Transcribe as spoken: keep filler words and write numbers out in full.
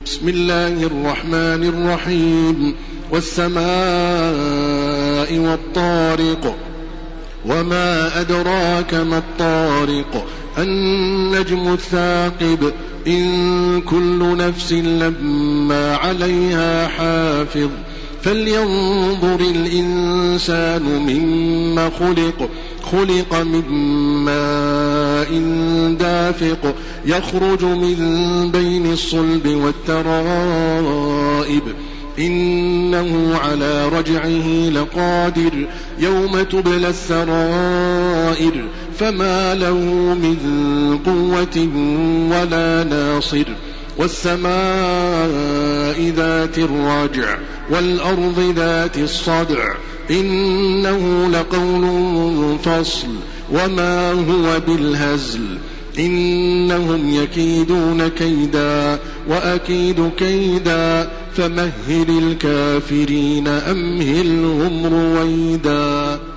بسم الله الرحمن الرحيم والسماء والطارق وما أدراك ما الطارق النجم الثاقب إن كل نفس لما عليها حافظ فلينظر الإنسان مما خلق خلق من ماء دافق يخرج من بين الصلب والترائب إنه على رجعه لقادر يوم تبلى السرائر فما له من قوة ولا ناصر والسماء ذات الرجع والأرض ذات الصدع إنه لقول فصل وما هو بالهزل إنهم يكيدون كيدا وأكيد كيدا فمهل الكافرين أمهلهم رويدا.